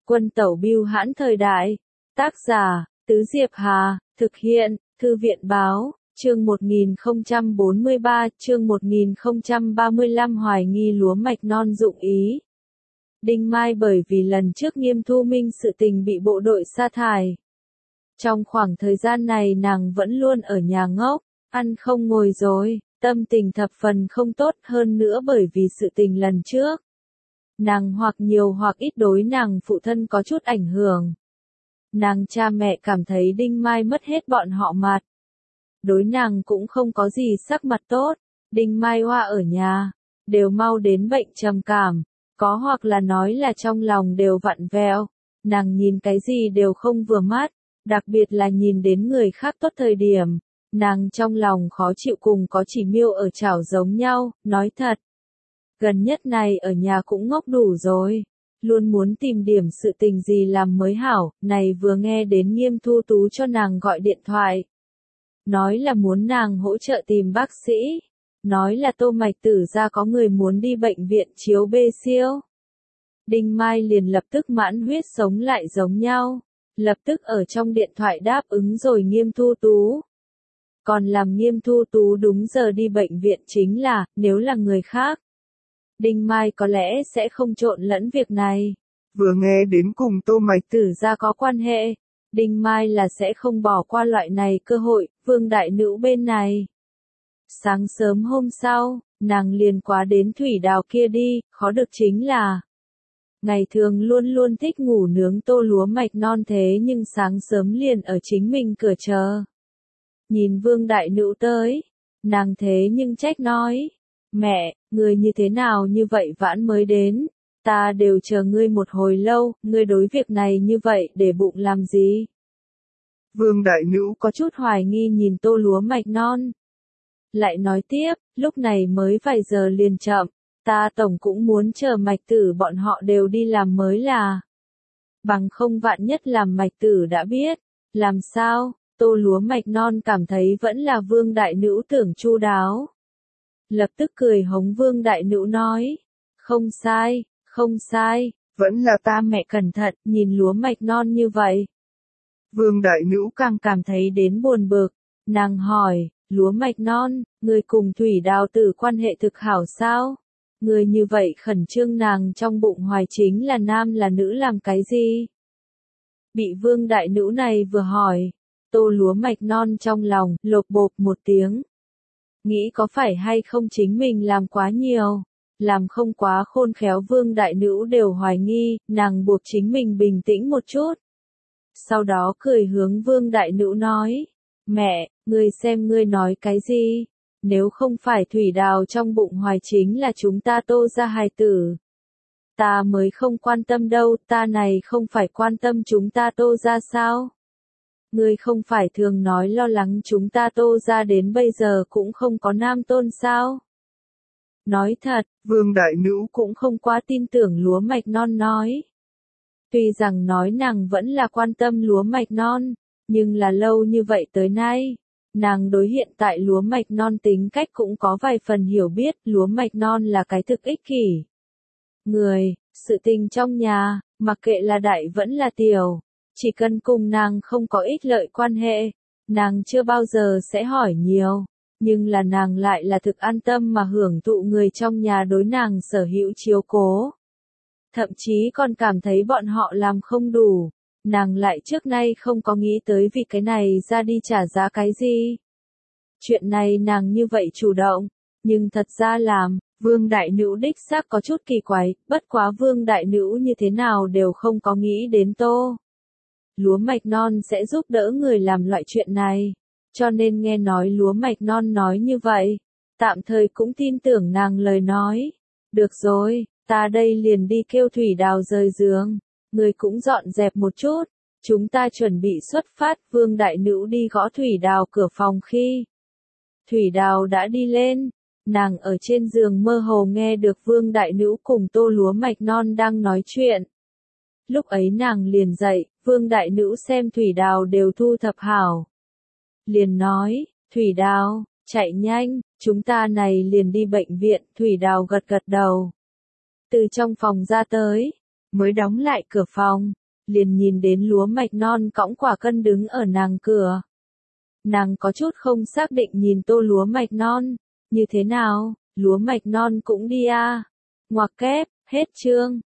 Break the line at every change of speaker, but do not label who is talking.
Quân tẩu bưu hãn thời đại. Tác giả, Tứ Diệp Hà, thực hiện, Thư viện báo, chương 1043, chương 1035 hoài nghi lúa mạch non dụng ý. Đinh Mai bởi vì lần trước Nghiêm Thu Minh sự tình bị bộ đội sa thải. Trong khoảng thời gian này nàng vẫn luôn ở nhà ngốc, ăn không ngồi rồi, tâm tình thập phần không tốt hơn nữa bởi vì sự tình lần trước. Nàng hoặc nhiều hoặc ít đối nàng phụ thân có chút ảnh hưởng. Nàng cha mẹ cảm thấy Đinh Mai mất hết bọn họ mặt. Đối nàng cũng không có gì sắc mặt tốt, Đinh Mai Hoa ở nhà, đều mau đến bệnh trầm cảm, có hoặc là nói là trong lòng đều vặn vẹo, nàng nhìn cái gì đều không vừa mắt, đặc biệt là nhìn đến người khác tốt thời điểm, nàng trong lòng khó chịu cùng có chỉ miêu ở chảo giống nhau, nói thật. Gần nhất này ở nhà cũng ngốc đủ rồi, luôn muốn tìm điểm sự tình gì làm mới hảo, này vừa nghe đến Nghiêm Thu Tú cho nàng gọi điện thoại. Nói là muốn nàng hỗ trợ tìm bác sĩ, nói là Tô Mạch Tử ra có người muốn đi bệnh viện chiếu bê siêu. Đinh Mai liền lập tức mãn huyết sống lại giống nhau, lập tức ở trong điện thoại đáp ứng rồi Nghiêm Thu Tú. Còn làm Nghiêm Thu Tú đúng giờ đi bệnh viện chính là, nếu là người khác. Đinh Mai có lẽ sẽ không trộn lẫn việc này.
Vừa nghe đến cùng Tô Mạch
Tử ra có quan hệ, Đinh Mai là sẽ không bỏ qua loại này cơ hội, Vương Đại Nữ bên này. Sáng sớm hôm sau, nàng liền quá đến Thủy Đào kia đi, khó được chính là. Ngày thường luôn luôn thích ngủ nướng tô lúa mạch non thế nhưng sáng sớm liền ở chính mình cửa chờ. Nhìn Vương Đại Nữ tới, nàng thế nhưng trách nói. Mẹ, người như thế nào như vậy vãn mới đến, ta đều chờ ngươi một hồi lâu, ngươi đối việc này như vậy để bụng làm gì?
Vương Đại Nữ
có chút hoài nghi nhìn tô lúa mạch non. Lại nói tiếp, lúc này mới vài giờ liền chậm, ta tổng cũng muốn chờ Mạch Tử bọn họ đều đi làm mới là. Bằng không vạn nhất làm Mạch Tử đã biết, làm sao, tô lúa mạch non cảm thấy vẫn là Vương Đại Nữ tưởng chu đáo. Lập tức cười hống Vương Đại Nữ nói, không sai, không sai,
vẫn là
ta mẹ cẩn thận, nhìn lúa mạch non như vậy.
Vương Đại Nữ
càng cảm thấy đến buồn bực, nàng hỏi, lúa mạch non, người cùng Thủy Đào Tử quan hệ thực hảo sao? Người như vậy khẩn trương nàng trong bụng hoài chính là nam là nữ làm cái gì? Bị Vương Đại Nữ này vừa hỏi, tô lúa mạch non trong lòng, lột bột một tiếng. Nghĩ có phải hay không chính mình làm quá nhiều, làm không quá khôn khéo Vương Đại Nữ đều hoài nghi, nàng buộc chính mình bình tĩnh một chút. Sau đó cười hướng Vương Đại Nữ nói, mẹ, ngươi xem ngươi nói cái gì, nếu không phải Thủy Đào trong bụng hoài chính là chúng ta Tô gia hài tử. Ta mới không quan tâm đâu, ta này không phải quan tâm chúng ta Tô gia sao? Ngươi không phải thường nói lo lắng chúng ta Tô gia đến bây giờ cũng không có nam tôn sao? Nói thật,
Vương Đại Nữ
cũng không quá tin tưởng lúa mạch non nói. Tuy rằng nói nàng vẫn là quan tâm lúa mạch non, nhưng là lâu như vậy tới nay, nàng đối hiện tại lúa mạch non tính cách cũng có vài phần hiểu biết, lúa mạch non là cái thực ích kỷ. Người, sự tình trong nhà, mặc kệ là đại vẫn là tiểu, chỉ cần cùng nàng không có ích lợi quan hệ, nàng chưa bao giờ sẽ hỏi nhiều, nhưng là nàng lại là thực an tâm mà hưởng thụ người trong nhà đối nàng sở hữu chiếu cố. Thậm chí còn cảm thấy bọn họ làm không đủ, nàng lại trước nay không có nghĩ tới vì cái này ra đi trả giá cái gì. Chuyện này nàng như vậy chủ động, nhưng thật ra làm, Vương Đại Nữ đích xác có chút kỳ quái, bất quá Vương Đại Nữ như thế nào đều không có nghĩ đến tô. Lúa mạch non sẽ giúp đỡ người làm loại chuyện này, cho nên nghe nói lúa mạch non nói như vậy, tạm thời cũng tin tưởng nàng lời nói. Được rồi, ta đây liền đi kêu Thủy Đào rời giường, người cũng dọn dẹp một chút, chúng ta chuẩn bị xuất phát. Vương Đại Nữ đi gõ Thủy Đào cửa phòng khi Thủy Đào đã đi lên, nàng ở trên giường mơ hồ nghe được Vương Đại Nữ cùng tô lúa mạch non đang nói chuyện. Lúc ấy nàng liền dậy, Vương Đại Nữ xem Thủy Đào đều thu thập hảo. Liền nói, Thủy Đào, chạy nhanh, chúng ta này liền đi bệnh viện. Thủy Đào gật gật đầu. Từ trong phòng ra tới, mới đóng lại cửa phòng, liền nhìn đến Lúa Mạch Non cõng quả cân đứng ở nàng cửa. Nàng có chút không xác định nhìn Tô Lúa Mạch Non, như thế nào, Lúa Mạch Non cũng đi à? Ngoặc kép, hết chương.